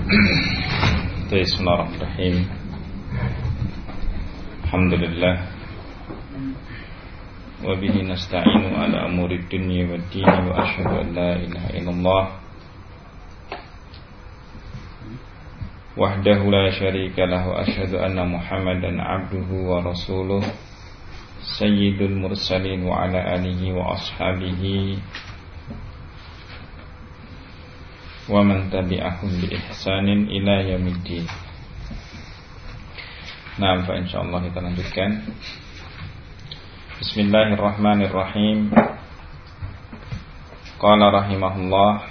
Bismillahirrahmanirrahim. Alhamdulillah. Wa bihi nasta'inu ala umuri dunya waddin wa asyhadu an la ilaha illallah wahdahu la syarika lahu wa asyhadu anna Muhammadan abduhu wa rasuluh sayyidul mursalin wa ala alihi wa ashabihi wa man tabi'ahum bi ihsanin ila yaumiddin. Nah, insyaallah kita lanjutkan. Bismillahirrahmanirrahim. Qala rahimahullah,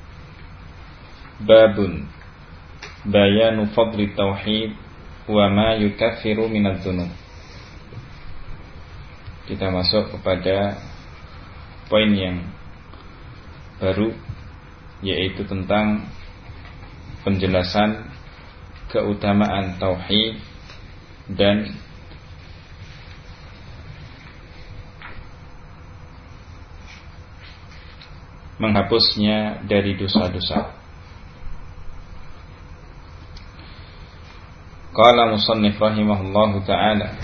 babun bayanu fadli tauhid wa ma yukaffiru minadz dzunub. Kita masuk kepada poin yang baru, yaitu tentang penjelasan keutamaan tauhid dan menghapusnya dari dosa-dosa. Qala musannif rahimahullahu ta'ala,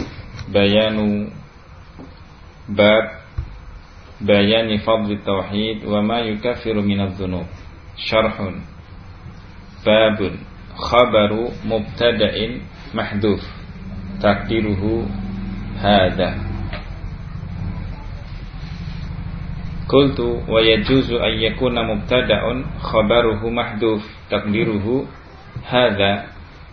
bayani fadli tauhid wa ma yukaffiru minadz dzunub. Syarhun. Babun khabaru mubtada'in mahdhuf taqdiruhu hadha. Qultu wa yajuzu an yakuna mubtada'un khabaruhu mahdhuf taqdiruhu hadha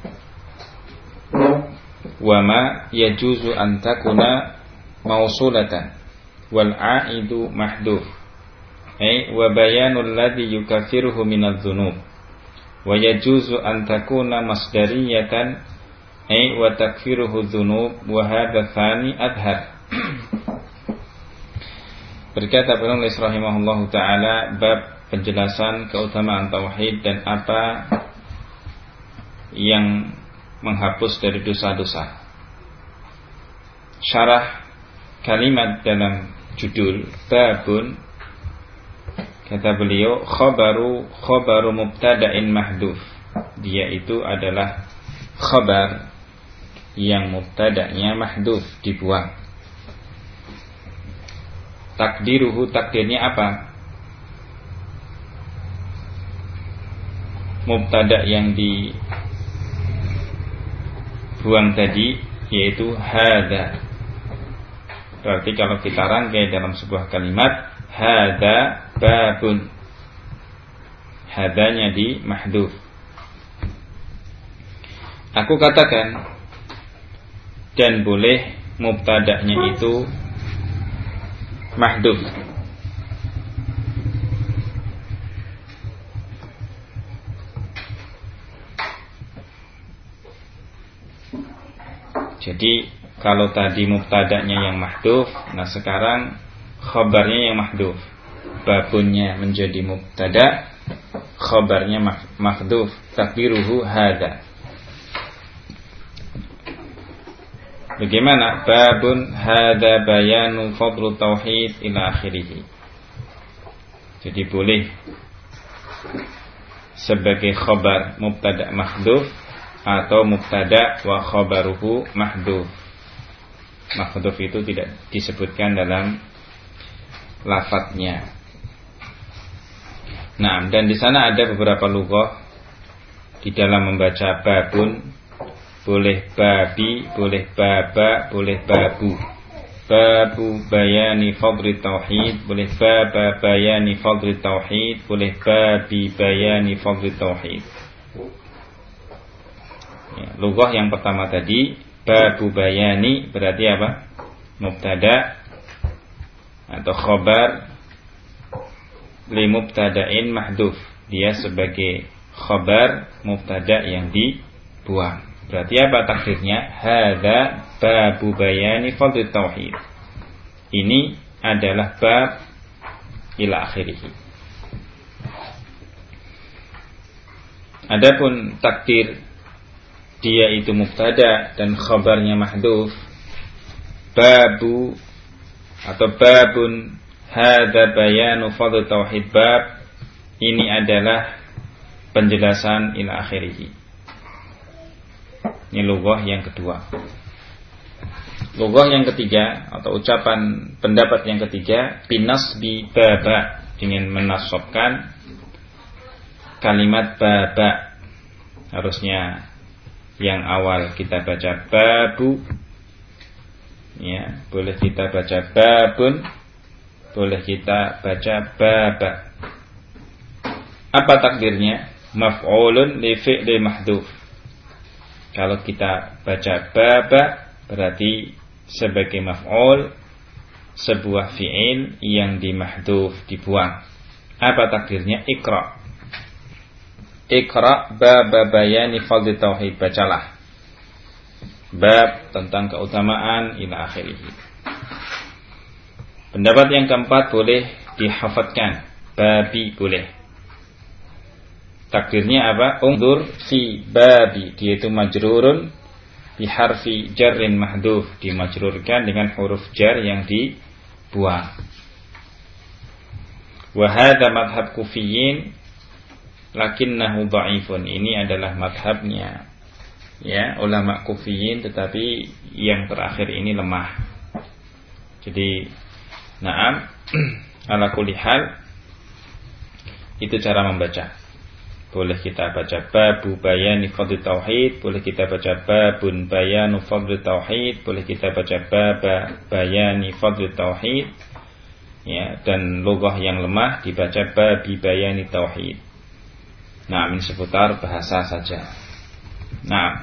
wa ma yajuzu an takuna mausulatan wal a'idu mahdhuf wa bayanul ladzi yukaffiruhu minadz dzunub wa yajuzu an takuna masdariyatan wa takfiruhu dzunub wa hadza tsani adhar. Berkata penulis rahimahullahu taala, bab penjelasan keutamaan tauhid dan apa yang menghapus dari dosa-dosa. Syarah kalimat dalam judul babun, kata beliau, khabaru mubtada'in mahdhuf. Dia itu adalah khabar yang mubtada'nya mahdhuf, dibuang. Takdiruhu, takdirnya apa? Mubtada' yang dibuang tadi yaitu hadza. Berarti kalau kita rangkai dalam sebuah kalimat, hadza babun, hadanya di mahdhuf. Aku katakan, dan boleh mubtada'nya itu mahdhuf. Jadi kalau tadi mubtada'nya yang mahdhuf, nah sekarang khabarnya yang mahdhuf. Babunnya menjadi mubtada', khabarnya mahdhuf, takdiruhu hadza. Bagaimana? Babun hadza bayanu fadlu tauhid ila akhirih. Jadi boleh sebagai khabar mubtada' mahdhuf atau mubtada' wa khabaruhu mahdhuf. Mahdhuf itu tidak disebutkan dalam lafadznya. Nah, dan di sana ada beberapa lughah di dalam membaca babun. Boleh babi, boleh baba, boleh babu. Babu bayani fadli tauhid, boleh baba bayani fadli tauhid, boleh babi bayani fadli tauhid. Ya, lughah yang pertama tadi, babu bayani, berarti apa? Mubtada' atau khabar li mubtada'in mahdhuf. Dia sebagai khabar mubtada' yang dibuang. Berarti apa takdirnya? Hadza babu bayani fadli tauhid. Ini adalah bab ila akhirih. Adapun takdir dia itu mubtada dan khabarnya mahdhuf, babu atau babun hadza bayanu fadli tauhid, bab ini adalah penjelasan ila akhirih. Ini lughah yang kedua. Lughah yang ketiga atau ucapan pendapat yang ketiga, binasbi baba, dengan menasabkan kalimat baba. Harusnya yang awal kita baca babu, ya, boleh kita baca babun, boleh kita baca baba. Apa takdirnya? Maf'ulun li fi'li mahdhuf. Kalau kita baca baba berarti sebagai maf'ul sebuah fi'il yang dimahdhuf, dibuang. Apa takdirnya? Iqra. Iqra baba bayani fadli tauhid, bacalah bab tentang keutamaan ila akhirih. Pendapat yang keempat, boleh dihafadzkan, babi boleh. Takdirnya apa? Ungdur fi babi, dia itu majrurun biharfi jarrin mahdhuf, dimajrurkan dengan huruf jar yang dibuang. Wa hadza madhhab kufiyyin lakinnahu dha'ifun. Ini adalah madhabnya, ya, ulama kufiyyin, tetapi yang terakhir ini lemah. Jadi na'am ala kulli hal itu cara membaca. Boleh kita baca babu bayani fadli tauhid, boleh kita baca babun bayanu fadli tauhid, boleh kita baca baba bayani fadli tauhid, ya, dan lughah yang lemah dibaca babi bayani tauhid. Nah, ini seputar bahasa saja. Nah,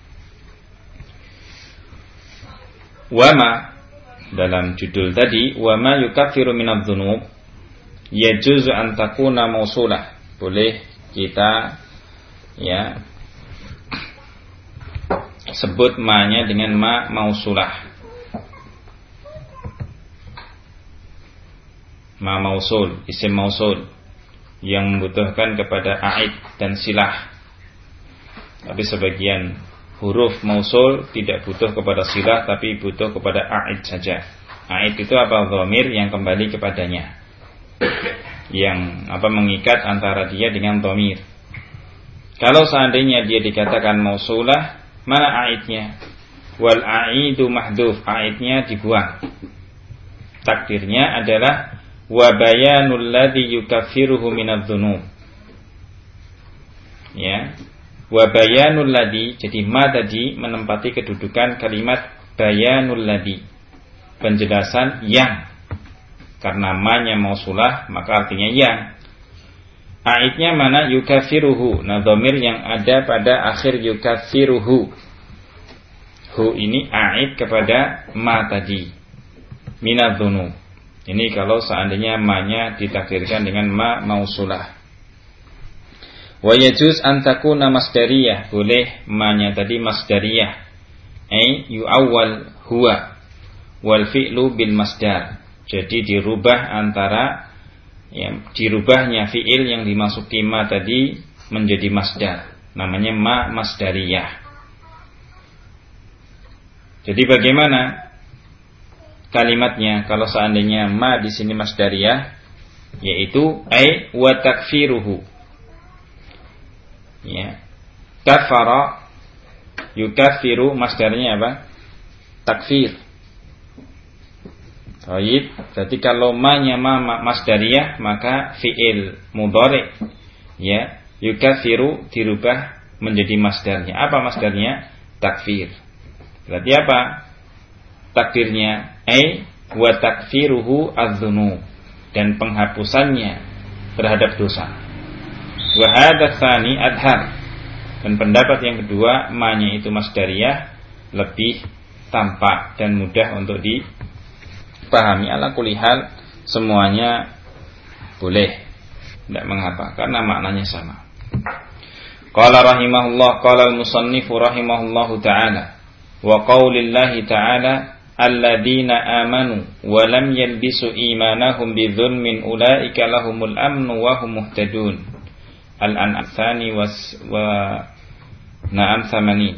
wama dalam judul tadi, wama yukaffiru minadz-dzunub yajuzu an takuna mausulah. Boleh kita, ya, sebut ma-nya dengan ma mausulah. Ma mausul, isim mausul yang membutuhkan kepada a'id dan silah. Tapi sebagian huruf mausul tidak butuh kepada silah, tapi butuh kepada a'id saja. A'id itu apa? Dhamir yang kembali kepadanya, yang apa, mengikat antara dia dengan dhamir. Kalau seandainya dia dikatakan mausulah, mana a'idnya? Wal a'idu mahdhuf, a'idnya dibuang. Takdirnya adalah wa bayanul ladzi yukaffiruhu minadz-dzunub. Ya. Wa bayanul ladzi, jadi ma tadi menempati kedudukan kalimat bayanul ladzi, penjelasan yang. Karena ma-nya mausulah, maka artinya yang. A'idnya mana? Yukaffiruhu. Nah, dhamir yang ada pada akhir yukaffiruhu, hu ini a'id kepada ma tadi, minadz-dzunub. Ini kalau seandainya ma-nya ditakdirkan dengan ma mausulah. Wa yajuz an takuna masdariyah, boleh ma-nya tadi masdariyah, ai yu'awwal huwa wal fi'lu bil masdar. Jadi dirubah antara, ya, dirubahnya fi'il yang dimasuki ma tadi menjadi masdar, namanya ma masdariyah. Jadi bagaimana kalimatnya kalau seandainya ma di sini masdariyah, yaitu ai wa takfiruhu, ya, kafara yukaffiru, masdarnya apa? Takfir. Baik, jadi kalau ma-nya ma masdariyah, maka fi'il mudhari, ya, yukaffiru dirubah menjadi masdarnya. Apa masdarnya? Takfir. Berarti apa takdirnya? Ai wa takfiruhu adz-dzunub, dan penghapusannya terhadap dosa. Wa hadza tsani adhar, dan pendapat yang kedua, ma-nya itu masdariyah, lebih tampak dan mudah untuk dipahami. Ala kulli hal semuanya boleh, tidak mengapa, karena maknanya sama. Qala rahimahullah, qala al-musannifu rahimahullahu ta'ala, wa qaulillahi ta'ala alladzina amanu wa lam yalbisu imanahum bidzulmin ulaika lahumul amnu wa hum muhtadun. Al-An'am tsani wa na'am 80.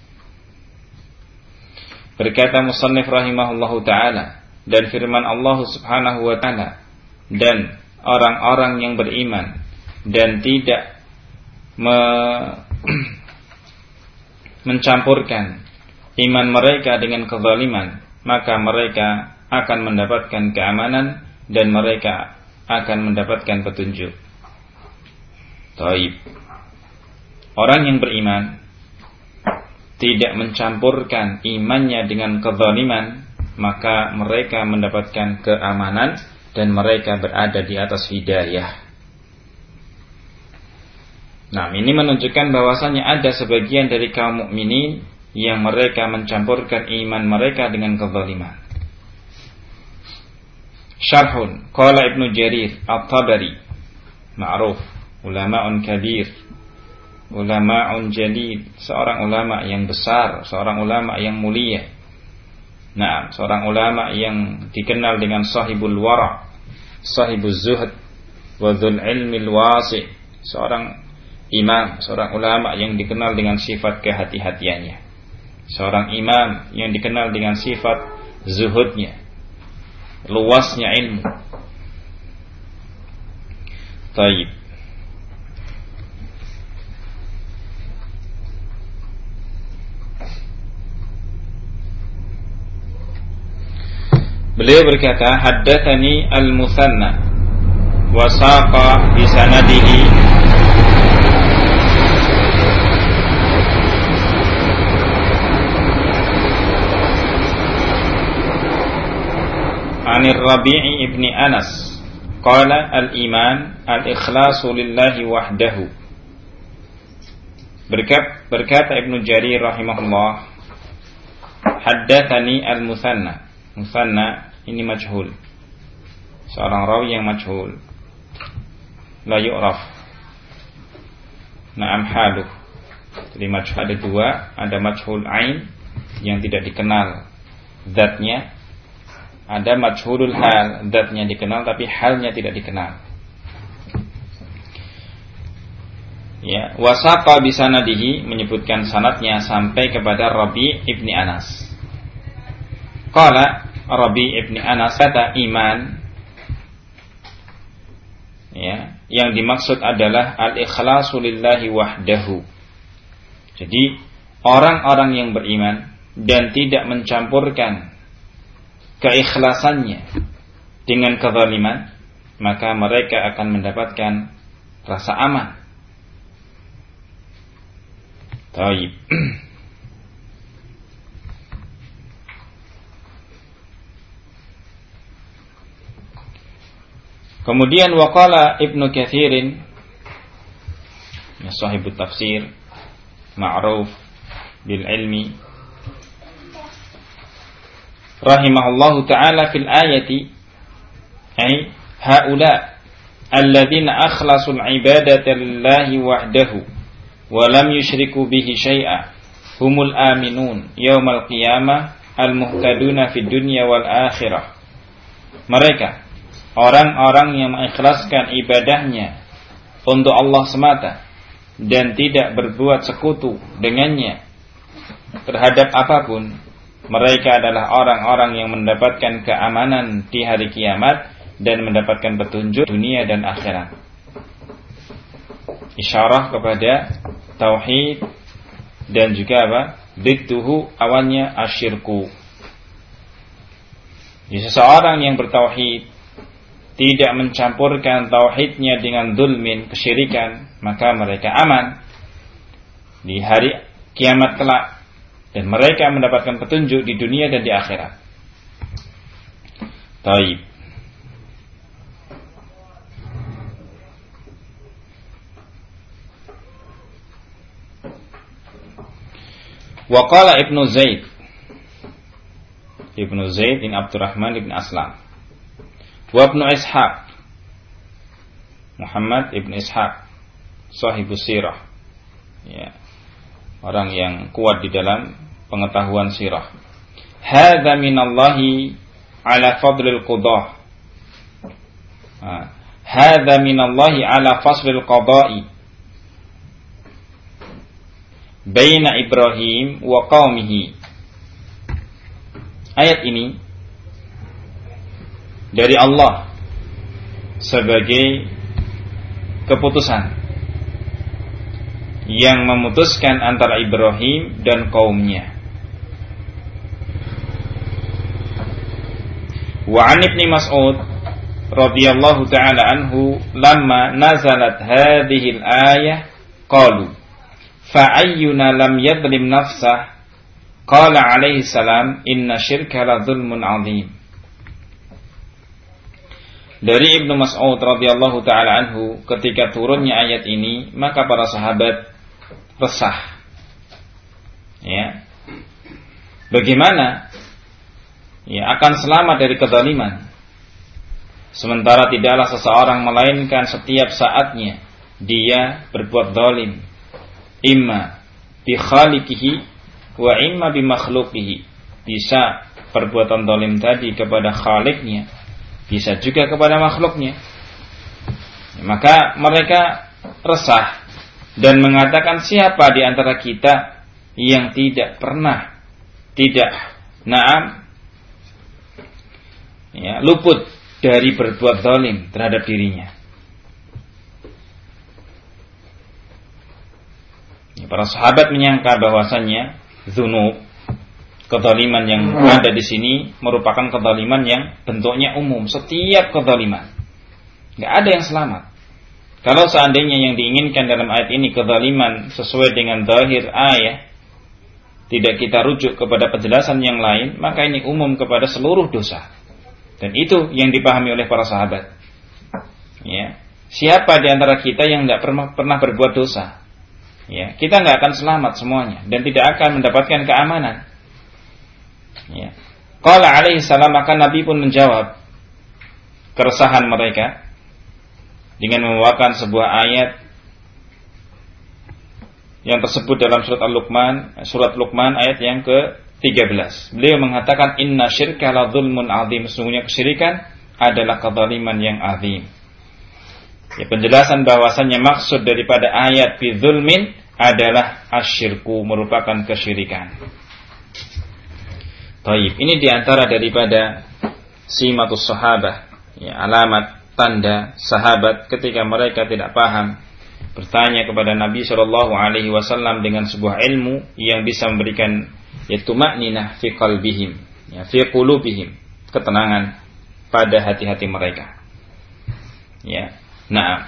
Berkata musannif rahimahullahu ta'ala, dan firman Allah subhanahu wa ta'ala, dan orang-orang yang beriman dan tidak mencampurkan iman mereka dengan kezaliman, maka mereka akan mendapatkan keamanan dan mereka akan mendapatkan petunjuk. Taib. Orang yang beriman tidak mencampurkan imannya dengan kezaliman, maka mereka mendapatkan keamanan dan mereka berada di atas hidayah. Nah, ini menunjukkan bahwasanya ada sebagian dari kaum mukminin yang mereka mencampurkan iman mereka dengan kezaliman. Syarhun, qala Ibnu Jarir At-Tabari, ma'ruf, ulama'un kabir, ulama'un jalil, seorang ulama yang besar, seorang ulama yang mulia. Nah, seorang ulama yang dikenal dengan sahibul wara', sahibuz zuhd wa dzul ilmil wasi', seorang imam, seorang ulama yang dikenal dengan sifat kehati-hatiannya, seorang imam yang dikenal dengan sifat zuhudnya, luasnya ilmu. Taib. Beliau berkata, haddatsani al-Musanna wa saqa bi sanadihi Anir Rabi'i ibni Anas qala al-iman al-ikhlasu lillahi wahdahu. Berkata Ibnu Jarir rahimahullah, haddatsani al-Musanna. Musanna ini majhul, seorang rawi yang majhul, la yu'raf na'am haluh. Jadi majhul ada dua, ada majhul ain yang tidak dikenal zatnya, ada majhulul hal, zatnya dikenal tapi halnya tidak dikenal. Ya, wasaqa bi sanadihi, menyebutkan sanadnya sampai kepada Rabi' ibni Anas. Qala Rabi' ibni Anas kata iman, ya, yang dimaksud adalah al-ikhlasu lillahi wahdahu. Jadi orang-orang yang beriman dan tidak mencampurkan keikhlasannya dengan kezaliman, maka mereka akan mendapatkan rasa aman. Taib. Kemudian waqala Ibnu Katsirin, ya, sahibut tafsir ma'ruf bil ilmi, rahimahullahu ta'ala fil ayati, ay haula alladzina akhlasul ibadata lillahi wahdahu wa lam yusyriku bihi syai'a humul aminun yaumal qiyamah al-muhtaduna fid dunya wal akhirah. Mereka orang-orang yang mengikhlaskan ibadahnya untuk Allah semata dan tidak berbuat sekutu dengannya terhadap apapun, mereka adalah orang-orang yang mendapatkan keamanan di hari kiamat dan mendapatkan petunjuk dunia dan akhirat. Isyarah kepada tauhid dan juga apa? Didduhu, awalnya asyirku. Jadi seseorang yang bertauhid tidak mencampurkan tauhidnya dengan zulmin, kesyirikan, maka mereka aman di hari kiamat kelak dan mereka mendapatkan petunjuk di dunia dan di akhirat. Taib. Wa qala Ibnu Zaid bin Abdurrahman bin Aslam wa Ibnu Ishaq, Muhammad ibn Ishaq, sahibus sirah, ya, orang yang kuat di dalam pengetahuan sirah. Hadza minallahi ala fadlil qadah. Hadza minallahi ala faslil qada'i baina Ibrahim wa qaumihi. Ayat ini dari Allah sebagai keputusan yang memutuskan antara Ibrahim dan kaumnya. Wa 'an Ibnu Mas'ud radhiyallahu ta'ala anhu lamma nazalat hadhihi al-ayah qalu fa ayyuna lam yadhlim nafsah qala alaihi salam inna syirka la dzulmun 'adzim. Dari Ibnu Mas'ud radhiyallahu ta'ala anhu, ketika turunnya ayat ini, maka para sahabat resah. Ya. Bagaimana akan selamat dari kezaliman? Sementara tidaklah seseorang melainkan setiap saatnya dia berbuat zalim, imma bi khaliqihi wa imma bi makhluqihi. Bisa perbuatan zalim tadi kepada khaliknya, bisa juga kepada makhluknya. Maka mereka resah dan mengatakan, siapa di antara kita yang tidak luput dari berbuat zalim terhadap dirinya. Para sahabat menyangka bahwasannya dzunub, kezaliman yang ada di sini merupakan kezaliman yang bentuknya umum, setiap kezaliman. Enggak ada yang selamat. Kalau seandainya yang diinginkan dalam ayat ini kezaliman sesuai dengan zahir ayat, tidak kita rujuk kepada penjelasan yang lain, maka ini umum kepada seluruh dosa. Dan itu yang dipahami oleh para sahabat. Ya. Siapa di antara kita yang tidak pernah berbuat dosa? Ya. Kita nggak akan selamat semuanya dan tidak akan mendapatkan keamanan. Ya. Qala alaihi salam, maka Nabi pun menjawab keresahan mereka dengan membawakan sebuah ayat yang tersebut dalam surat Luqman ayat yang ke-13. Beliau mengatakan inna syirka la dzulmun 'adzim, sesungguhnya kesyirikan adalah kezaliman yang azim. Ya, penjelasan bahwasannya maksud daripada ayat bi dzulmin adalah asyirku, merupakan kesyirikan. Baik, ini diantara daripada simatus sahabah, ya, alamat tanda sahabat ketika mereka tidak paham, bertanya kepada Nabi sallallahu alaihi wasallam dengan sebuah ilmu yang bisa memberikan tuma'ninah fi qalbihim, ya, fi qulubihim, ketenangan pada hati-hati mereka. Ya. Na'am.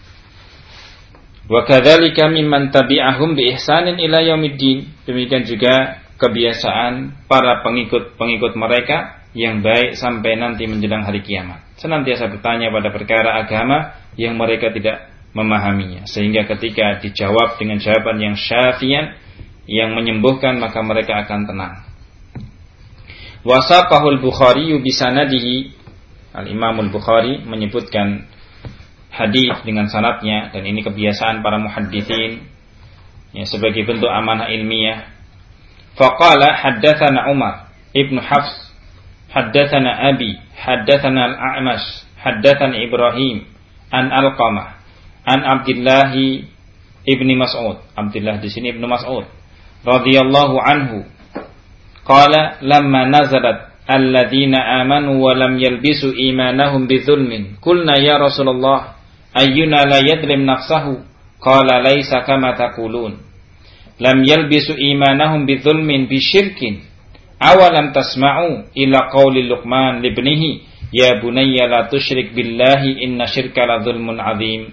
Wa kadzalika mimman tabi'ahum bi ihsanin ila yaumiddin. Demikian juga kebiasaan para pengikut mereka yang baik sampai nanti menjelang hari kiamat. Senantiasa bertanya pada perkara agama yang mereka tidak memahaminya, sehingga ketika dijawab dengan jawaban yang syafian, yang menyembuhkan, maka mereka akan tenang. Wasaqahul Bukhari bisanadihi. Al-Imam Al-Bukhari menyebutkan hadis dengan sanadnya, dan ini kebiasaan para muhadditsin, ya, sebagai bentuk amanah ilmiah. Faqala haddatsana Umar ibnu Hafs haddatsana Abi haddatsana Al-A'mash haddatsana Ibrahim an Alqamah an Abdullah ibni Mas'ud. Abdullah di sini Ibnu Mas'ud radhiyallahu anhu qala lamma nazalat alladzina amanu wa lam yalbisu imanahum bidzulmin qulna ya Rasulullah ayyuna la yadlim nafsahu qala laisa kama taqulun lam yalbisu imanahum bidzulmin bisyirkin awalam tasma'u ila qauli Luqman libnihi ya bunayya la tusyrik billahi inna syirka la dzulmun 'adzim.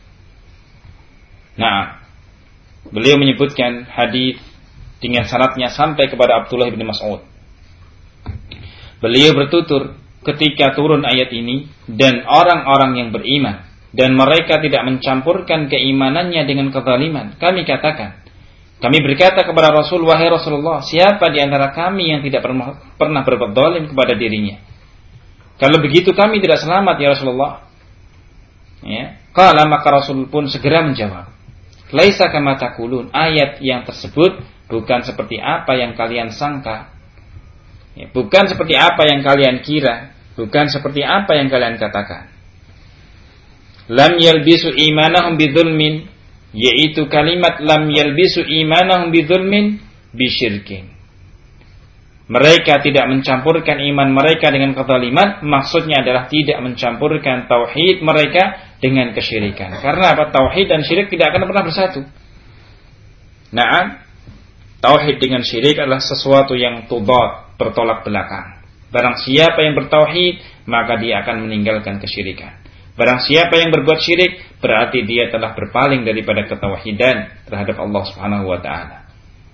Nah, beliau menyebutkan hadis dengan sanadnya sampai kepada Abdullah bin Mas'ud. Beliau bertutur ketika turun ayat ini, dan orang-orang yang beriman dan mereka tidak mencampurkan keimanannya dengan kezaliman, kami berkata kepada Rasul, wahai Rasulullah, siapa di antara kami yang tidak pernah berbuat zalim kepada dirinya? Kalau begitu kami tidak selamat ya Rasulullah. Ya. Qala, maka Rasul pun segera menjawab, laisa kama taqulun, ayat yang tersebut bukan seperti apa yang kalian sangka, ya, bukan seperti apa yang kalian kira, bukan seperti apa yang kalian katakan. Lam yalbisu imanahum bidzulmin, yaitu kalimat lam yalbisu imanahum bidzulmin bisyirkin. Mereka tidak mencampurkan iman mereka dengan kezaliman, maksudnya adalah tidak mencampurkan tauhid mereka dengan kesyirikan. Karena apa? Tauhid dan syirik tidak akan pernah bersatu. Na'am, tauhid dengan syirik adalah sesuatu yang tudad, bertolak belakang. Barang siapa yang bertauhid, maka dia akan meninggalkan kesyirikan. Barang siapa yang berbuat syirik, berarti dia telah berpaling daripada ketauhidan terhadap Allah Subhanahu wa taala.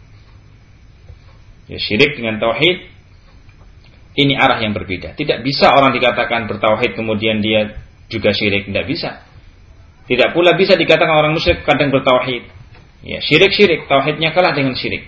Ya, syirik dengan tauhid ini arah yang berbeda. Tidak bisa orang dikatakan bertauhid kemudian dia juga syirik, tidak bisa. Tidak pula bisa dikatakan orang musyrik kadang bertauhid. Ya, syirik, tauhidnya kalah dengan syirik.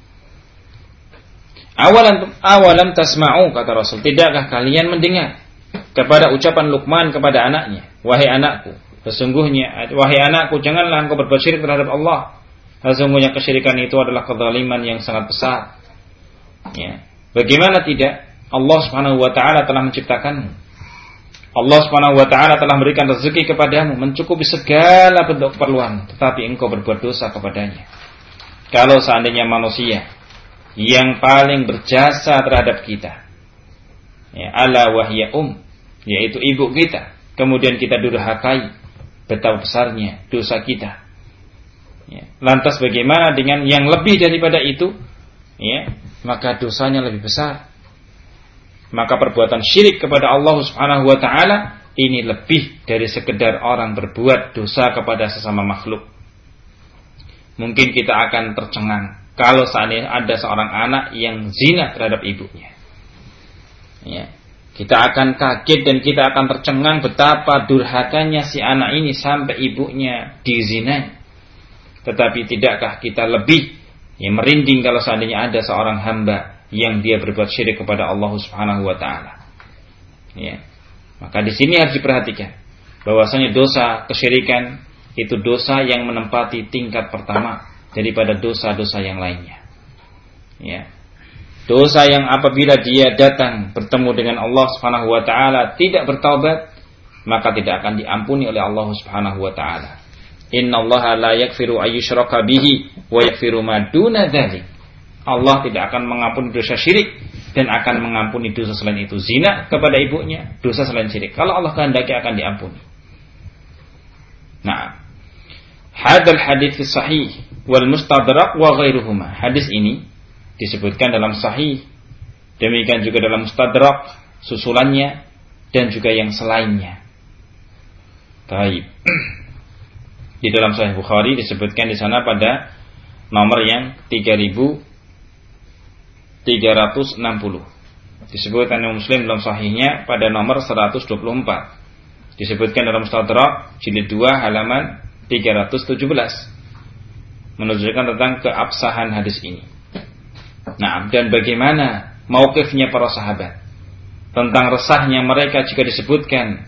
Awalam tasma'u, kata Rasul, tidakkah kalian mendengar kepada ucapan Luqman kepada anaknya, wahai anakku, sesungguhnya wahai anakku, janganlah engkau berbuat syirik terhadap Allah. Sesungguhnya kesyirikan itu adalah kezaliman yang sangat besar. Ya. Bagaimana tidak? Allah Subhanahu wa taala telah menciptakanmu. Allah Subhanahu wa taala telah memberikan rezeki kepadamu, mencukupi segala bentuk keperluan, tetapi engkau berbuat dosa kepadanya. Kalau seandainya manusia yang paling berjasa terhadap kita, ya, ala wahya yaitu ibu kita, kemudian kita durhakai, betapa besarnya dosa kita. Ya. Lantas bagaimana dengan yang lebih daripada itu? Ya, maka dosanya lebih besar. Maka perbuatan syirik kepada Allah Subhanahu wa taala ini lebih dari sekedar orang berbuat dosa kepada sesama makhluk. Mungkin kita akan tercengang kalau seandainya ada seorang anak yang zina terhadap ibunya. Ya. Kita akan kaget dan kita akan tercengang betapa durhakanya si anak ini sampai ibunya dizinai. Tetapi tidakkah kita lebih merinding kalau seandainya ada seorang hamba yang dia berbuat syirik kepada Allah Subhanahu wa taala. Ya. Maka di sini harus diperhatikan bahwasanya dosa kesyirikan itu dosa yang menempati tingkat pertama daripada dosa-dosa yang lainnya. Ya. Dosa yang apabila dia datang bertemu dengan Allah Subhanahu wa taala tidak bertaubat, maka tidak akan diampuni oleh Allah Subhanahu wa taala. Innallaha la yaghfiru ayyushraka bihi wa yaghfiru ma duna dzalik. Allah tidak akan mengampuni dosa syirik dan akan mengampuni dosa selain itu. Zina kepada ibunya, dosa selain syirik. Kalau Allah kehendaki akan diampuni. Nah, hadal hadits sahih wal mustadrak wa ghairuhuma. Hadis ini disebutkan dalam sahih, demikian juga dalam mustadrak susulannya dan juga yang selainnya. Baik. Di dalam Sahih Bukhari disebutkan di sana pada nomor yang 3360. Disebutkan oleh Muslim dalam sahihnya pada nomor 124. Disebutkan dalam Mustadrak jilid 2 halaman 317. Menunjukkan tentang keabsahan hadis ini. Nah, dan bagaimana mauqifnya para sahabat tentang resahnya mereka jika disebutkan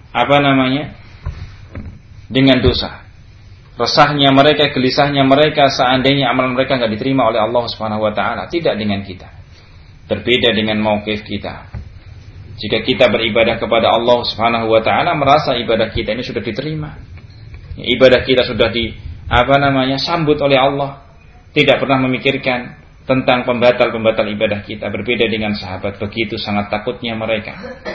dengan dosa. Resahnya mereka, gelisahnya mereka seandainya amalan mereka enggak diterima oleh Allah Subhanahu wa taala. Tidak dengan kita. Berbeda dengan mauqif kita. Jika kita beribadah kepada Allah Subhanahu wa taala, merasa ibadah kita ini sudah diterima. Ibadah kita sudah sambut oleh Allah. Tidak pernah memikirkan tentang pembatal-pembatal ibadah kita. Berbeda dengan sahabat, begitu sangat takutnya mereka.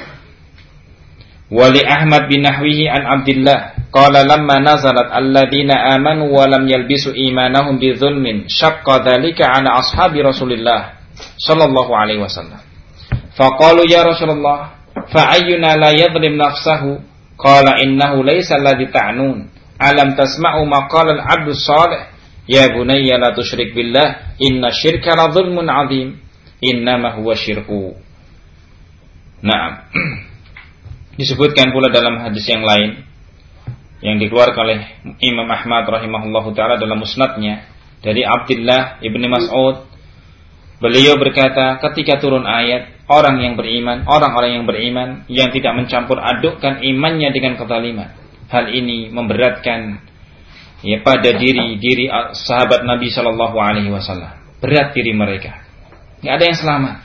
Wali Ahmad bin Nahwihi an Abdillah qala lamma nazalat alladziina aamanu wa lam yalbisu iimaanahum bidzulmin syaqqa dzalika 'ala ashabi Rasulillah sallallahu alaihi wasallam faqalu ya Rasulullah fa ayyuna la yadhlim nafsahu qala innahu laysa alladzi ta'nun alam tasma'u ma qala al-'abdu salih ya bunayya la tusyrik billah inna syirka la dzulmun 'adzim innama huwa syirku. Naam. Disebutkan pula dalam hadis yang lain yang dikeluarkan oleh Imam Ahmad rahimahullahu taala dalam musnadnya dari Abdullah ibni Mas'ud, beliau berkata ketika turun ayat orang-orang yang beriman yang tidak mencampur adukkan imannya dengan kezaliman, hal ini memberatkan pada diri sahabat Nabi sallallahu alaihi wasallam, berat diri mereka, tidak ada yang selamat.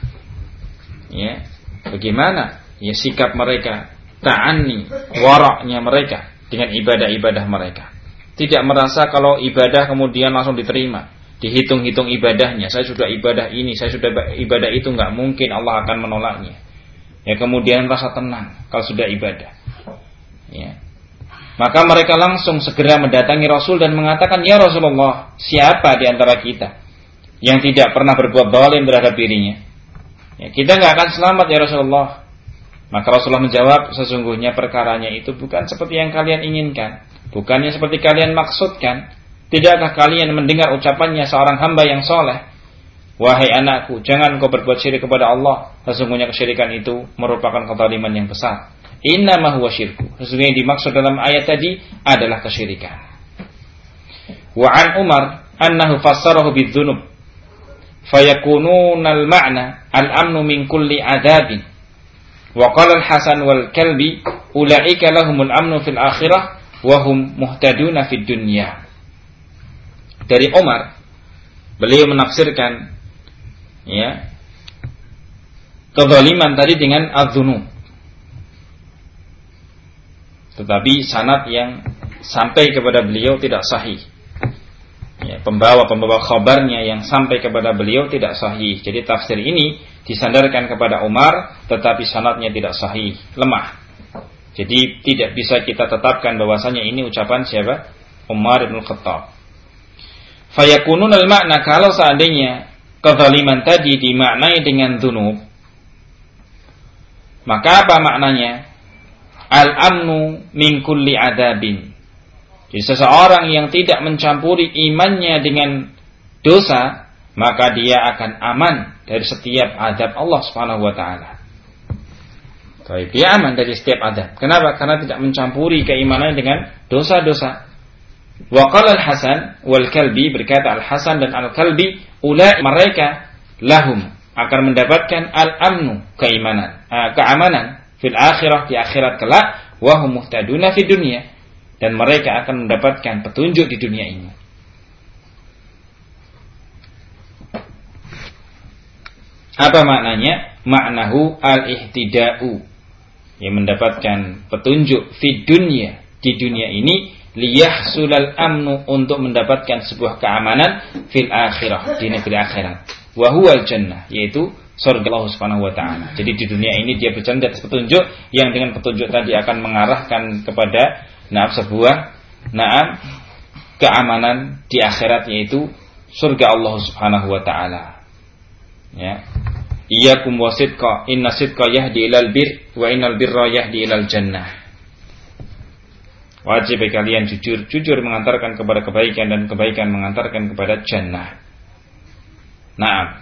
Bagaimana sikap mereka, ta'anni, waraknya mereka dengan ibadah-ibadah mereka. Tidak merasa kalau ibadah kemudian langsung diterima. Dihitung-hitung ibadahnya. Saya sudah ibadah ini, saya sudah ibadah itu, enggak mungkin Allah akan menolaknya. Kemudian rasa tenang kalau sudah ibadah. Maka mereka langsung segera mendatangi Rasul dan mengatakan, "Ya Rasulullah, siapa di antara kita yang tidak pernah berbuat zalim terhadap dirinya? Ya, kita enggak akan selamat ya Rasulullah." Maka Rasulullah menjawab, "Sesungguhnya perkaranya itu bukan seperti yang kalian inginkan, bukannya seperti kalian maksudkan. Tidakkah kalian mendengar ucapannya seorang hamba yang soleh? Wahai anakku, jangan kau berbuat syirik kepada Allah. Sesungguhnya kesyirikan itu merupakan kezaliman yang besar. Innama huwa syirku." Sesungguhnya yang dimaksud dalam ayat tadi adalah kesyirikan. Wa an Umar annahu fassarahu bidzunub fayakununa al-ma'na al-amnu min kulli adabin. Wa qala al-Hasan wal Kalbi ulaika lahumul amnu fil akhirah wa hum muhtaduna fid dunya. Dari Umar, beliau menafsirkan ya kezaliman tadi dengan adzunub. Tetapi sanad yang sampai kepada beliau tidak sahih. Ya, pembawa khabarnya yang sampai kepada beliau tidak sahih. Jadi tafsir ini disandarkan kepada Umar, tetapi sanadnya tidak sahih, lemah. Jadi tidak bisa kita tetapkan bahwasanya ini ucapan siapa? Umar bin Khattab. Fayakunun al-makna, kalau seandainya kezaliman tadi dimaknai dengan dzunub, maka apa maknanya? Al-amnu min kulli adabin. Jadi seseorang yang tidak mencampuri imannya dengan dosa, maka dia akan aman dari setiap adab Allah Subhanahu wa taala. Baik, dia aman dari setiap adab. Kenapa? Karena tidak mencampuri keimanannya dengan dosa-dosa. Wa qala al-Hasan wal Kalbi, berkata Al-Hasan dan Al-Kalbi, ulai mereka lahum akan mendapatkan al-amnu, keamanan fil akhirah, di akhirat kelak, wa hum muhtaduna fid dunya, dan mereka akan mendapatkan petunjuk di dunia ini. Apa maknanya? Maknahu al-ihtida'u, yang mendapatkan petunjuk fid dunya, di dunia ini, liyahsulal amnu, untuk mendapatkan sebuah keamanan fil akhirah, di negeri akhirat, wa huwal jannah, yaitu surga Allah Subhanahu wa taala. Jadi di dunia ini dia berjalan di atas petunjuk yang dengan petunjuk tadi akan mengarahkan kepada sebuah keamanan di akhirat, yaitu surga Allah Subhanahu wa taala. Ya. Iyyakum wasidqa, inna sidqa yahdi ilal bir wa innal birra yahdi ilal jannah. Wajib bagi kalian jujur mengantarkan kepada kebaikan, dan kebaikan mengantarkan kepada jannah. Naam.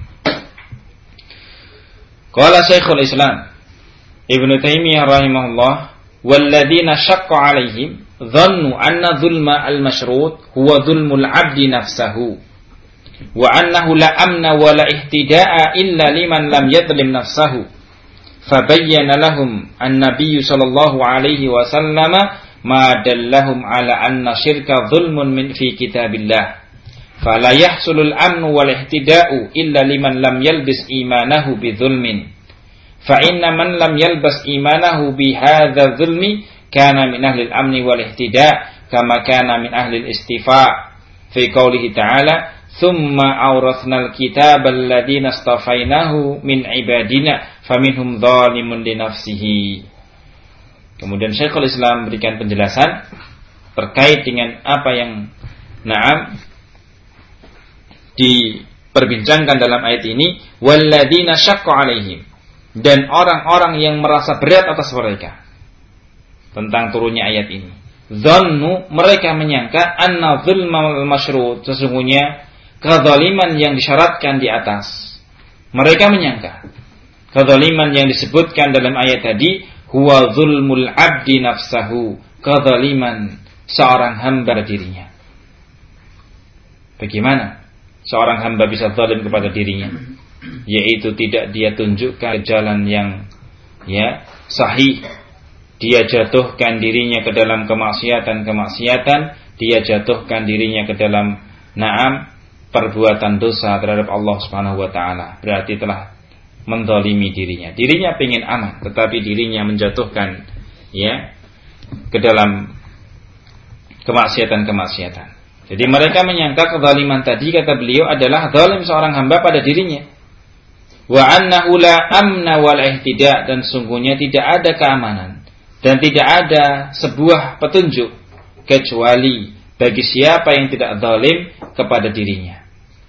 Qala Syekhul Islam Ibnu Taimiyah rahimahullah, walladzina syaqqa 'alaihim dhannu anna dzulma al-masyrut huwa dzulmul 'abdi nafsahu wa annahu la amna wa la ihtida'a illa liman lam yadlim nafsahu. Fabayyana lahum an-nabiy sallallahu alaihi wasallam ma dallahum ala anna syirka dzulmun min fi kitabillah. Fala yahsulul amnu wal ihtida'u illa liman lam yalbis imanahu bidzulmin. Fa inna man lam yalbas imanahu bihadza dzulmi kana min ahli al-amni wal ihtida' kama kana min ahli al-istifa' fi qoulihi ta'ala thumma awrathnal kitaba alladziina istafainahu min ibadina faminhum dzalimun li nafsihi. Kemudian Syekhul Islam berikan penjelasan terkait dengan apa yang diperbincangkan dalam ayat ini, walladzina syaqqa 'alaihim, dan orang-orang yang merasa berat atas mereka tentang turunnya ayat ini. Dzannu, mereka menyangka, anna dzulmal masyrut, sesungguhnya kezaliman yang disyaratkan di atas. Mereka menyangka kezaliman yang disebutkan dalam ayat tadi huwa dzulmul 'abdi nafsahu, kezaliman seorang hamba dirinya. Bagaimana seorang hamba bisa zalim kepada dirinya? Yaitu tidak dia tunjukkan jalan yang sahih. Dia jatuhkan dirinya ke dalam kemaksiatan, dia jatuhkan dirinya ke dalam perbuatan dosa terhadap Allah Subhanahu wa taala. Berarti telah menzalimi dirinya. Dirinya ingin aman, tetapi dirinya menjatuhkan ke dalam kemaksiatan. Jadi mereka menyangka kezaliman tadi, kata beliau, adalah zalim seorang hamba pada dirinya. Wa annahu la amna wal ihtida', dan sungguhnya tidak ada keamanan, Dan tidak ada sebuah petunjuk kecuali bagi siapa yang tidak zalim kepada dirinya.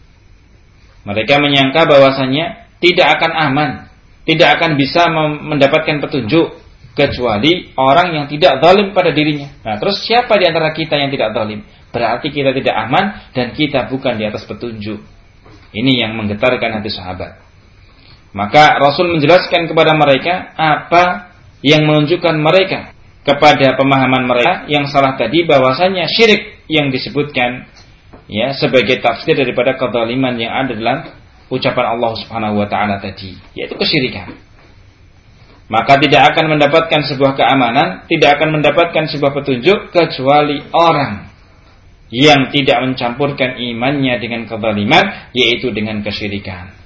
Mereka menyangka bahwasanya tidak akan aman, tidak akan bisa mendapatkan petunjuk kecuali orang yang tidak zalim pada dirinya. Nah, terus siapa di antara kita yang tidak zalim? Berarti kita tidak aman dan kita bukan di atas petunjuk. Ini yang menggetarkan hati sahabat. Maka Rasul menjelaskan kepada mereka apa yang menunjukkan mereka kepada pemahaman mereka yang salah tadi, bahwasanya syirik yang disebutkan ya sebagai tafsir daripada kezaliman yang ada dalam ucapan Allah Subhanahu wa taala tadi, yaitu kesyirikan. Maka tidak akan mendapatkan sebuah keamanan, tidak akan mendapatkan sebuah petunjuk kecuali orang yang tidak mencampurkan imannya dengan kezaliman, yaitu dengan kesyirikan.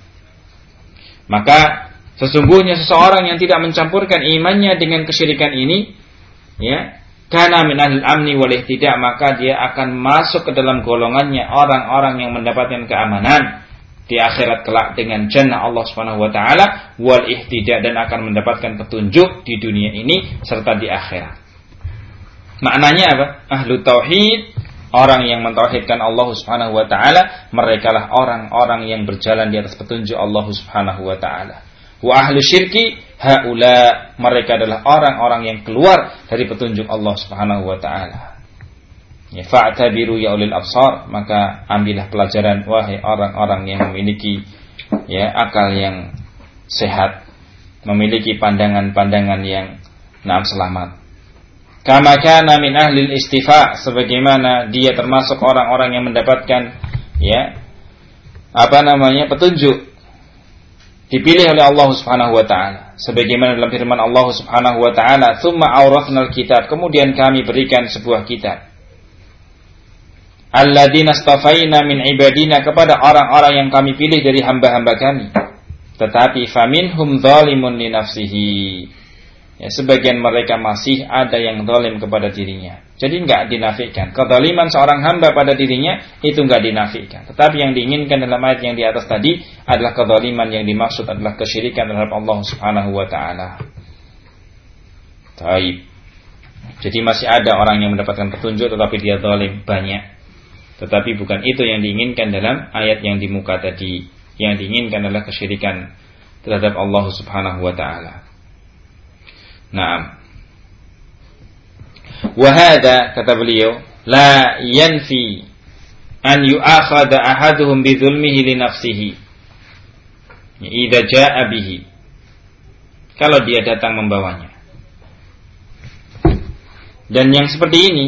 Maka sesungguhnya seseorang yang tidak mencampurkan imannya dengan kesyirikan ini, ya, kana min ahlil amni wal ihtidak, maka dia akan masuk ke dalam golongannya orang-orang yang mendapatkan keamanan di akhirat kelak dengan jannah Allah Subhanahu wa taala, wal ihtidak, dan akan mendapatkan petunjuk di dunia ini serta di akhirat. Maknanya apa? Ahlu tauhid, orang yang mentauhidkan Allah Subhanahu wa taala, merekalah orang-orang yang berjalan di atas petunjuk Allah Subhanahu wa taala. Wa ahlu syirki haula, mereka adalah orang-orang yang keluar dari petunjuk Allah Subhanahu wa taala. Ya, fa'tabiru ya ulil absar, maka ambillah pelajaran wahai orang-orang yang memiliki ya akal yang sehat, memiliki pandangan-pandangan yang selamat. Kama kana min ahlil istifa, sebagaimana dia termasuk orang-orang yang mendapatkan ya petunjuk, dipilih oleh Allah Subhanahu wa taala, sebagaimana dalam firman Allah Subhanahu wa taala, "Tsumma awrathnal kitab", kemudian kami berikan sebuah kitab, alladzina astafaina min ibadina, kepada orang-orang yang kami pilih dari hamba-hamba kami. Tetapi faminhum zalimun li nafsihi, ya, sebagian mereka masih ada yang zalim kepada dirinya. Jadi enggak dinafikan kezaliman seorang hamba pada dirinya, itu enggak dinafikan. Tetapi yang diinginkan dalam ayat yang di atas tadi adalah kezaliman yang dimaksud adalah kesyirikan terhadap Allah Subhanahu wa taala. Taib. Jadi masih ada orang yang mendapatkan petunjuk tetapi dia zalim, banyak. Tetapi bukan itu yang diinginkan dalam ayat yang di muka tadi. Yang diinginkan adalah kesyirikan terhadap Allah Subhanahu wa taala. Naam. Wa hadha, kata beliau, la yanfi an yu'akhadha ahaduhum bi dzulmihi li nafsihi idza jaa bihi, kalau dia datang membawanya. Dan yang seperti ini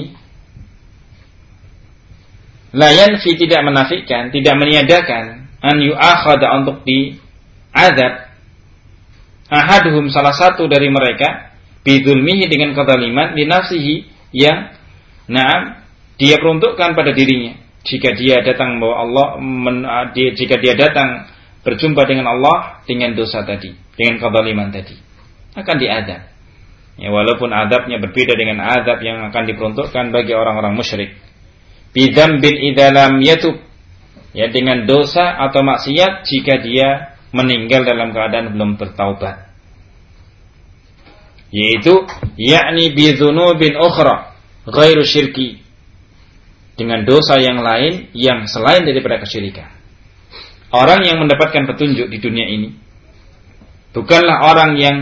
la yanfi, tidak menafikan, tidak meniadakan an yu'akhadha, untuk diazab, ahaduhum, salah satu dari mereka, bidzulmihi, dengan kezaliman, li nafsihi, yang dia peruntukkan pada dirinya. Jika dia datang membawa Allah, jika dia datang berjumpa dengan Allah dengan dosa tadi, dengan kezaliman tadi, akan diazab. Ya, walaupun azabnya berbeda dengan azab yang akan diperuntukkan bagi orang-orang musyrik. Bidzambin idza lam yatub, ya, dengan dosa atau maksiat jika dia meninggal dalam keadaan belum bertaubat. Yaitu yakni bi dzunubin ukhra ghairu syirki, dengan dosa yang lain yang selain daripada kesyirikan. Orang yang mendapatkan petunjuk di dunia ini bukanlah orang yang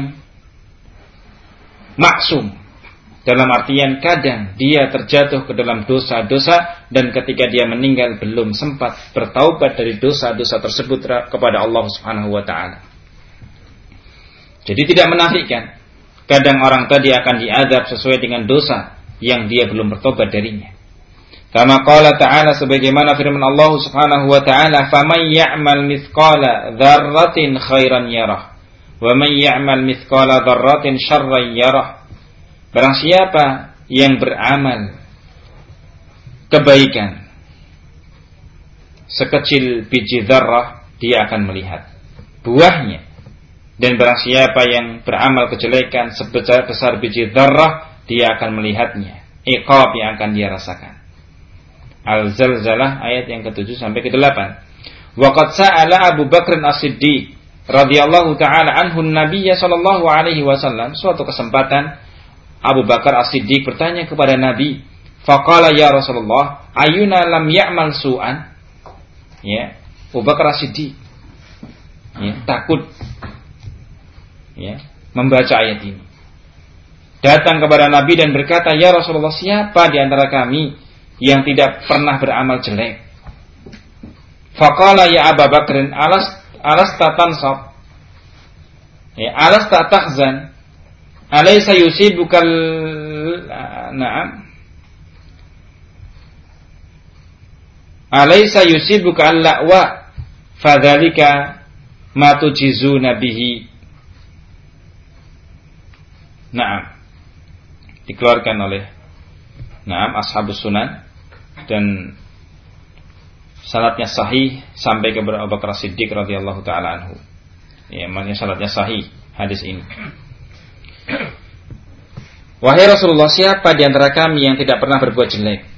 maksum, dalam artian kadang dia terjatuh ke dalam dosa-dosa dan ketika dia meninggal belum sempat bertaubat dari dosa-dosa tersebut kepada Allah Subhanahu wa taala. Jadi tidak menafikan, kadang orang tadi akan diazab sesuai dengan dosa yang dia belum bertobat darinya. Kama qala ta'ala, sebagaimana firman Allah Subhanahu wa taala, "Faman ya'mal mithqala dzarratin khairan yarah, wa man ya'mal mithqala dzarratin syarran yarah." Barang siapa yang beramal kebaikan sekecil biji dzarrah, dia akan melihat buahnya. Dan barang siapa yang beramal kejelekan sebesar biji dzarrah, dia akan melihatnya, iqab yang akan dia rasakan. Al-Zalzalah ayat yang ke-7 sampai ke-8. Wa qad sa'ala Abu Bakr As-Siddiq radhiyallahu taala anhu an-nabiy sallallahu alaihi wasallam, suatu kesempatan Abu Bakar As-Siddiq bertanya kepada Nabi, faqala ya Rasulullah, ayuna lam ya'mal su'an? Ya, Abu Bakar As-Siddiq takut membaca ayat ini. Datang kepada Nabi dan berkata, ya Rasulullah, siapa di antara kami yang tidak pernah beramal jelek? Faqala ya Abu Bakrin, alas tatansab, alas tatahzan, alaysa yusibukal na'am, alaysa yusibuka al-la'wa fadzalika ma tujizuna bihi. Na'am, dikeluarkan oleh Ashabus Sunan dan sanadnya sahih sampai ke Abu Bakar Siddiq radhiyallahu taala anhu. Ya, maknanya sanadnya sahih hadis ini. Wahai Rasulullah, siapa di antara kami yang tidak pernah berbuat jelek?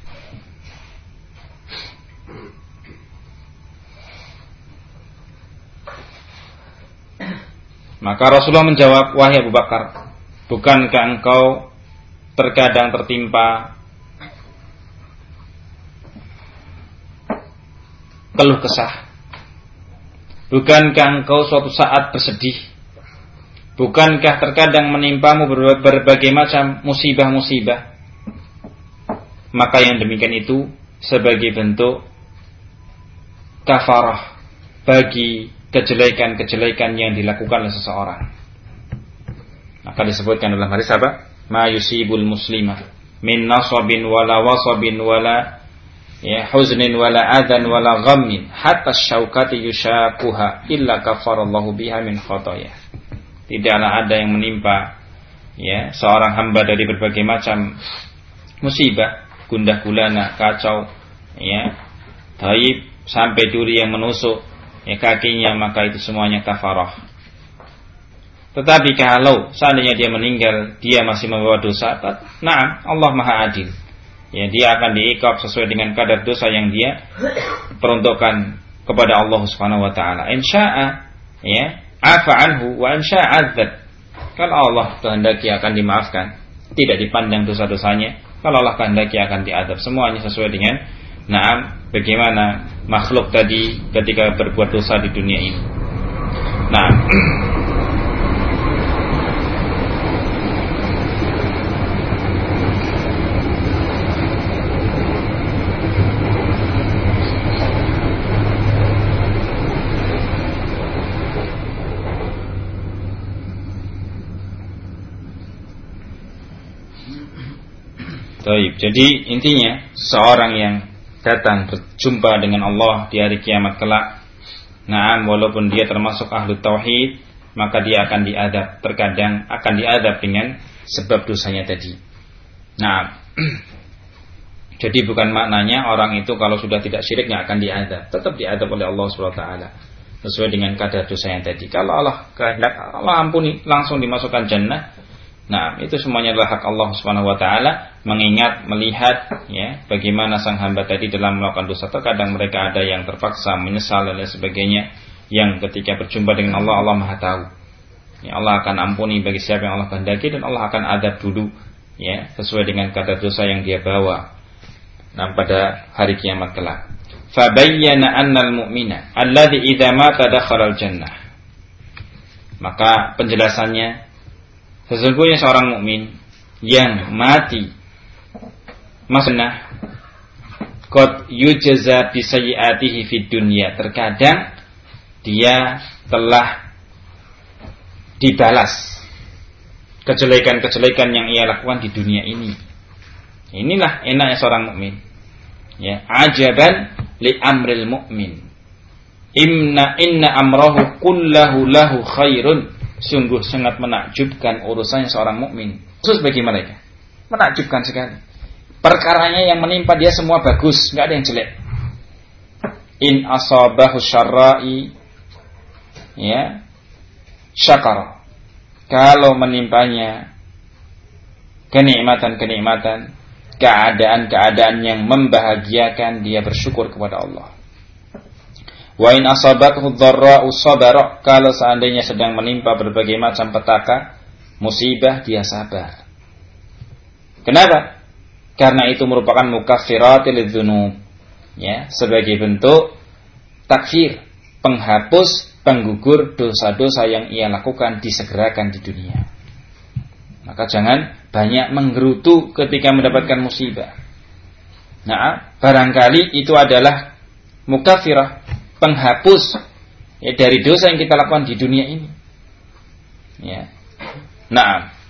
Maka Rasulullah menjawab, wahai Abu Bakar, bukankah engkau terkadang tertimpa keluh kesah? Bukankah engkau suatu saat bersedih? Bukankah terkadang menimpamu berbagai macam musibah-musibah? Maka yang demikian itu sebagai bentuk kafarah bagi kejelekan-kejelekan yang dilakukan oleh seseorang. Maka disebutkan dalam hadis apa? Ma yusibul muslimah min nasabin wala wasabin wala huznin wala adan wala ghammin hatta syaukati yushakuha illa kafarallahu biha min khotoyah. Tidaklah ada yang menimpa seorang hamba dari berbagai macam musibah, gundah gulana, kacau, taib sampai duri yang menusuk kakinya, maka itu semuanya kafarah. Tetapi kalau seandainya dia meninggal, dia masih membawa dosa, na'am, Allah Maha Adil. Dia akan diiqab sesuai dengan kadar dosa yang dia peruntukkan kepada Allah Subhanahu wa taala. Insya'a afa anhu wa insya'a adzab. Kalau Allah kehendaki akan dimaafkan, tidak dipandang dosa-dosanya. Kalau Allah kehendaki akan diadab. Semuanya sesuai dengan na'am, bagaimana makhluk tadi ketika berbuat dosa di dunia ini. Na'am. Jadi intinya seorang yang datang berjumpa dengan Allah di hari kiamat kelak, walaupun dia termasuk ahlu tauhid, maka dia akan diadab. Terkadang akan diadab dengan sebab dosanya tadi. Jadi bukan maknanya orang itu kalau sudah tidak syirik nggak akan diadab, tetap diadab oleh Allah SWT sesuai dengan kadar dosanya tadi. Kalau Allah kehendak, Allah ampuni, langsung dimasukkan jannah. Itu semuanya adalah hak Allah Subhanahu wa taala, mengingat, melihat bagaimana sang hamba tadi dalam melakukan dosa. Terkadang mereka ada yang terpaksa menyesal dan lain sebagainya, yang ketika berjumpa dengan Allah, Allah Maha tahu. Allah akan ampuni bagi siapa yang Allah kehendaki, dan Allah akan adab dulu sesuai dengan kadar dosa yang dia bawa pada hari kiamat kelak. Fa bayyana annal mu'mina alladhi idza mata dakhala al-jannah. Maka penjelasannya, sesungguhnya seorang mukmin yang mati masnah qad yujza bi sayyi'atihi fid dunya, terkadang dia telah dibalas kejelekan-kejelekan yang ia lakukan di dunia ini. Inilah enaknya seorang mukmin. Ajaban li amril mukmin. Inna amrahu kullahu lahu khairun. Sungguh sangat menakjubkan urusannya seorang mukmin, khusus bagi mereka. Menakjubkan sekali. Perkaranya yang menimpa dia semua bagus, enggak ada yang jelek. In asabahu syarra'i syakara. Kalau menimpanya kenikmatan-kenikmatan, keadaan-keadaan yang membahagiakan, dia bersyukur kepada Allah. Wa in asabathu dharra'u sabara, kalau seandainya sedang menimpa berbagai macam petaka, musibah, dia sabar. Kenapa? Karena itu merupakan mukaffiratil dzunub, ya, sebagai bentuk takfir, penghapus, penggugur dosa-dosa yang ia lakukan disegerakan di dunia. Maka jangan banyak menggerutu ketika mendapatkan musibah. Nah, barangkali itu adalah mukaffirah, penghapus, ya, dari dosa yang kita lakukan di dunia ini. Ya. Nah,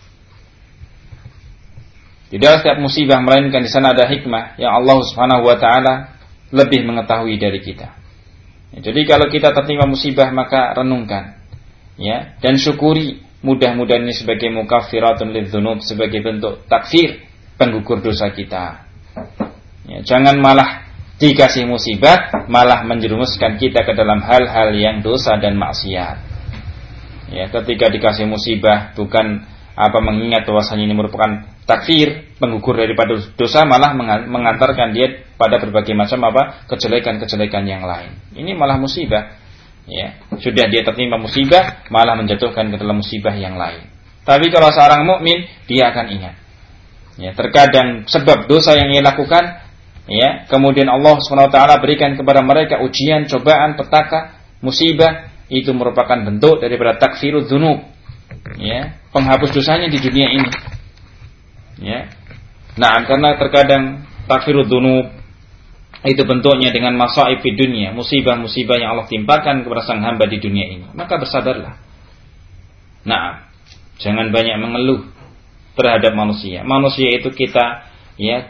tidak setiap musibah melainkan di sana ada hikmah yang Allah Subhanahu wa taala lebih mengetahui dari kita. Ya, jadi kalau kita tertimpa musibah maka renungkan, ya, dan syukuri. Mudah-mudahan ini sebagai mukaffiratun lidzunub, sebagai bentuk takfir, penggugur dosa kita. Ya, jangan malah dikasih musibah malah menjerumuskan kita ke dalam hal-hal yang dosa dan maksiat. Ya, ketika dikasih musibah bukan mengingat bahwasanya ini merupakan takfir, penggugur daripada dosa, malah mengantarkan dia pada berbagai macam kejelekan-kejelekan yang lain. Ini malah musibah. Ya, sudah dia tertimpa musibah, malah menjatuhkan ke dalam musibah yang lain. Tapi kalau seorang mukmin, dia akan ingat. Ya, terkadang sebab dosa yang ia lakukan, ya, kemudian Allah SWT berikan kepada mereka ujian, cobaan, petaka, musibah, itu merupakan bentuk daripada takfirud dzunub. Ya, penghapus dosanya di dunia ini. Ya. Nah, karena terkadang takfirud dzunub itu bentuknya dengan masaib di dunia, musibah-musibah yang Allah timpakan kepada sang hamba di dunia ini. Maka bersabarlah. Nah, jangan banyak mengeluh terhadap manusia. Manusia itu kita, ya,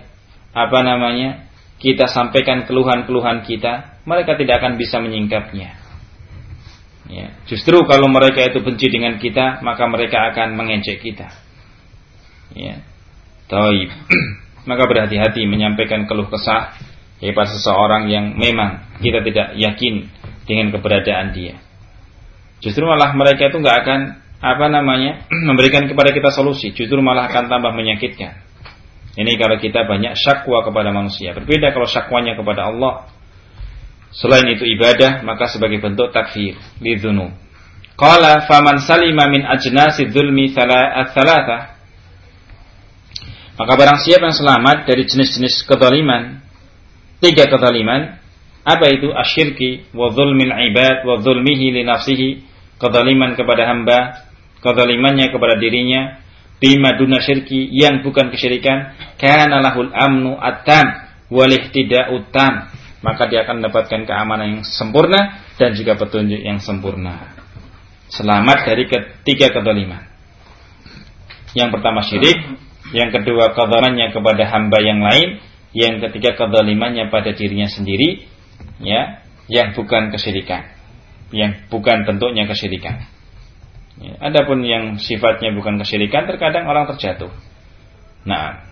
kita sampaikan keluhan-keluhan kita, mereka tidak akan bisa menyingkapnya. Ya, justru kalau mereka itu benci dengan kita, maka mereka akan mengejek kita. Ya. Taib. Maka berhati-hati menyampaikan keluh kesah pada seseorang yang memang kita tidak yakin dengan keberadaan dia. Justru malah mereka itu enggak akan memberikan kepada kita solusi, justru malah akan tambah menyakitkan. Ini kalau kita banyak syakwa kepada manusia. Berbeda kalau syakwanya kepada Allah. Selain itu ibadah, maka sebagai bentuk takfir lidzunub. Qala faman salima min ajnasi dzulmi tsalatsa. Maka barang siapa yang selamat dari jenis-jenis kezaliman, 3 kezaliman, apa itu? Asyirki wa dzulmil ibad wa dzulmihi li nafsihi, kezaliman kepada hamba, kezalimannya kepada dirinya, bima duna syirki, yang bukan kesyirikan, kana lahul amnu at-tam wal ihtida'ut tam, maka dia akan mendapatkan keamanan yang sempurna dan juga petunjuk yang sempurna. Selamat dari 3 kezaliman. Yang pertama syirik, yang kedua kezalimannya kepada hamba yang lain, yang ketiga kezalimannya pada dirinya sendiri, ya, yang bukan kesyirikan, yang bukan bentuknya kesyirikan. Ya, adapun yang sifatnya bukan kesyirikan, terkadang orang terjatuh. Nah,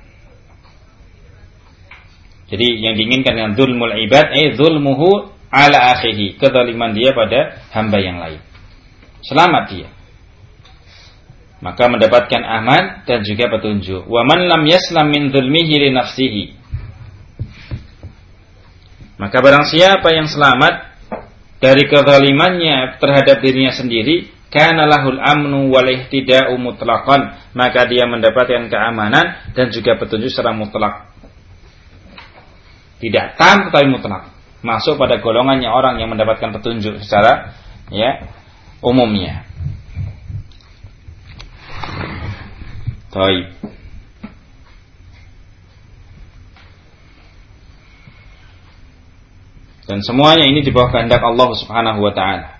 jadi yang diinginkan dengan dzulmul ibad, dzulmuhu ala akhihi, kezaliman dia pada hamba yang lain. Selamat dia. Maka mendapatkan aman dan juga petunjuk. Wa man lam yaslam min dzulmihi li nafsihi. Maka barang siapa yang selamat dari kezalimannya terhadap dirinya sendiri, kana lahul amnu wal ihtida'u mutlaqan, maka dia mendapatkan keamanan dan juga petunjuk secara mutlak. Tidak tam tetapi mutlak. Masuk pada golongannya orang yang mendapatkan petunjuk secara, ya, umumnya. Baik. Dan semuanya ini di bawah kehendak Allah Subhanahu wa taala.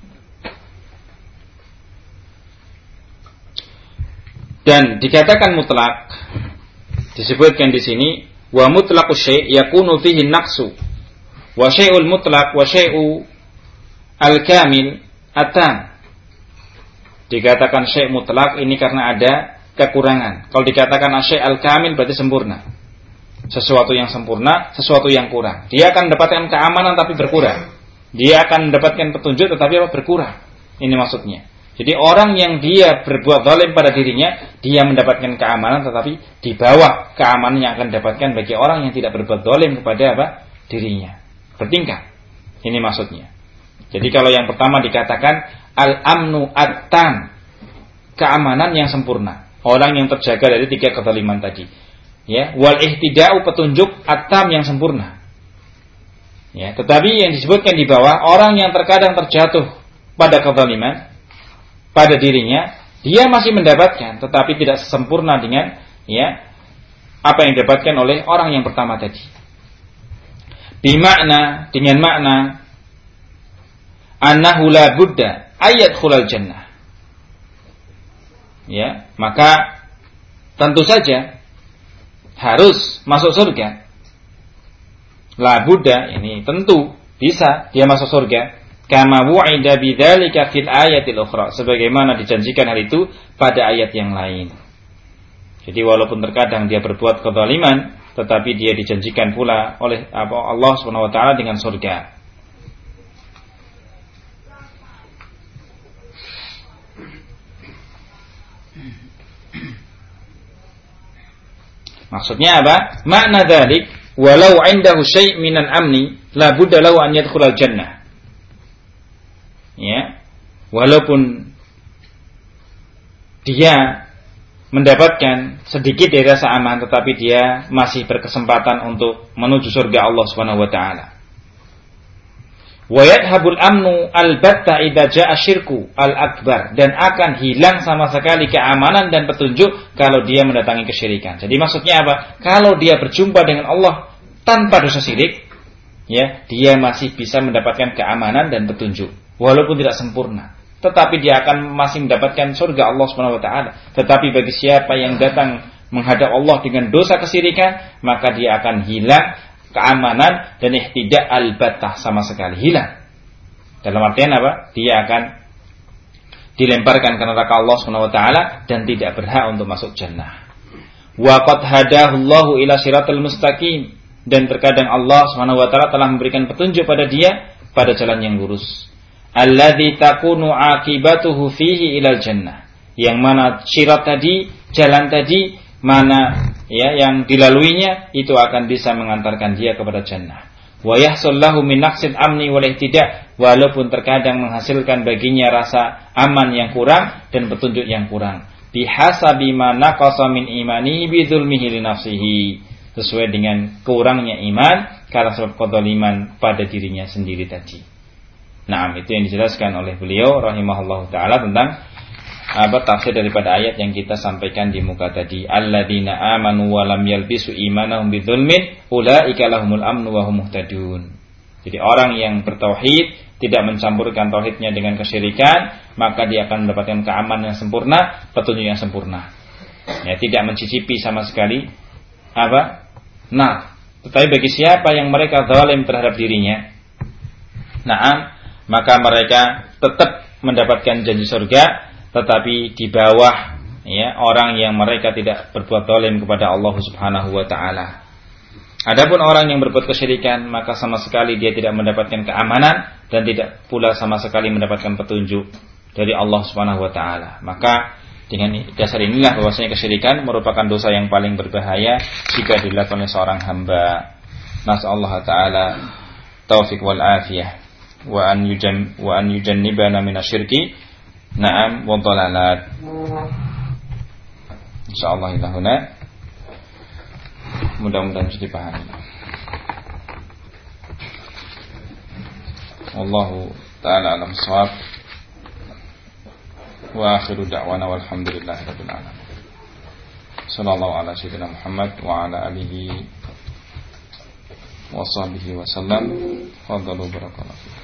Dan dikatakan mutlak, disebutkan di sini, wa mutlaqu syai' yakunu fihi naqsu, wa syai'ul mutlaq wa syai'u al-kamil atam. Dikatakan syai' mutlak ini karena ada kekurangan. Kalau dikatakan syai' al-kamil berarti sempurna. Sesuatu yang sempurna, sesuatu yang kurang. Dia akan mendapatkan keamanan tapi berkurang. Dia akan mendapatkan petunjuk tetapi berkurang. Ini maksudnya. Jadi orang yang dia berbuat zalim pada dirinya, dia mendapatkan keamanan tetapi di bawah keamanan yang akan didapatkan bagi orang yang tidak berbuat zalim kepada dirinya. Bertingkat. Ini maksudnya. Jadi kalau yang pertama dikatakan al-amnu at-tam, keamanan yang sempurna. orang yang terjaga dari 3 kezaliman tadi. Ya, wal ihtida'u petunjuk at-tam yang sempurna. Ya, tetapi yang disebutkan di bawah orang yang terkadang terjatuh pada kezaliman pada dirinya, dia masih mendapatkan tetapi tidak sempurna dengan ya apa yang didapatkan oleh orang yang pertama tadi. Bimakna dengan makna annahu la budda ayat khulal jannah. Ya, maka tentu saja harus masuk surga. La budda, ini tentu bisa dia masuk surga. Kama wu'ida bidzalika fil ayatil ukhra, sebagaimana dijanjikan hal itu pada ayat yang lain. Jadi walaupun terkadang dia berbuat kezaliman, tetapi dia dijanjikan pula oleh Allah Subhanahu wa taala dengan surga. Maksudnya apa? Makna dzalik, walau 'indahu syai' minal amni, la budda lahu an yadkhulal jannah. Ya. Walaupun dia mendapatkan sedikit dari rasa aman, tetapi dia masih berkesempatan untuk menuju surga Allah Subhanahu wa taala. Wa yadhhabul amnu albatta idza jaa syirku al-akbar, dan akan hilang sama sekali keamanan dan petunjuk kalau dia mendatangi kesyirikan. Jadi maksudnya apa? Kalau dia berjumpa dengan Allah tanpa dosa syirik, ya, dia masih bisa mendapatkan keamanan dan petunjuk walaupun tidak sempurna. Tetapi dia akan masih mendapatkan surga Allah Subhanahu wa taala. Tetapi bagi siapa yang datang menghadap Allah dengan dosa kesyirikan, maka dia akan hilang keamanan dan ihtidak al-battah, sama sekali hilang. Dalam artian apa? Dia akan dilemparkan ke neraka Allah Subhanahu wa taala dan tidak berhak untuk masuk jannah. Wa qad hadahu Allahu ila siratal mustaqim, dan terkadang Allah Subhanahu wa taala telah memberikan petunjuk pada dia pada jalan yang lurus. Alladzi takunu aqibatuhu fihi ilal jannah, yang mana sirat tadi, jalan tadi, mana ya yang dilaluinya itu akan bisa mengantarkan dia kepada jannah. Wa yahsul lahu min naqsil amni wal ihtida, walaupun terkadang menghasilkan baginya rasa aman yang kurang dan petunjuk yang kurang. Bihasabi ma naqasa min imani bi dzulmihi li nafsihi, sesuai dengan kurangnya iman karena sebab kezaliman pada dirinya sendiri tadi. Nah, itu yang dijelaskan oleh beliau rahimahullah ta'ala tentang tafsir daripada ayat yang kita sampaikan di muka tadi. Alladzina amanu wa lam yalbisu imanahum bidzulmin ulaika lahumul amnu wa hum muhtadun. Jadi orang yang bertauhid, tidak mencampurkan tauhidnya dengan kesyirikan, maka dia akan mendapatkan keamanan yang sempurna, petunjuk yang sempurna. Ya, tidak mencicipi sama sekali tetapi bagi siapa yang mereka zalim terhadap dirinya, maka mereka tetap mendapatkan janji surga, tetapi di bawah ya orang yang mereka tidak berbuat zalim kepada Allah Subhanahu wa taala. Adapun orang yang berbuat kesyirikan, maka sama sekali dia tidak mendapatkan keamanan dan tidak pula sama sekali mendapatkan petunjuk dari Allah Subhanahu wa taala. Maka dengan dasar inilah bahwasanya kesyirikan merupakan dosa yang paling berbahaya jika dilakukan oleh seorang hamba. Nasallahu taala taufik wal afiyah wa an yujannibana minasyirki na'am wa dhalalat. Insyaallah ilahuna, mudah-mudahan bisa dipahami. Wallahu ta'ala alam shawab. Wa akhiru da'wana walhamdulillahi rabbil alamin. Sallallahu ala sayyidina Muhammad wa ala alihi wa sahbihi wa sallam. Fadhalu barakallahu.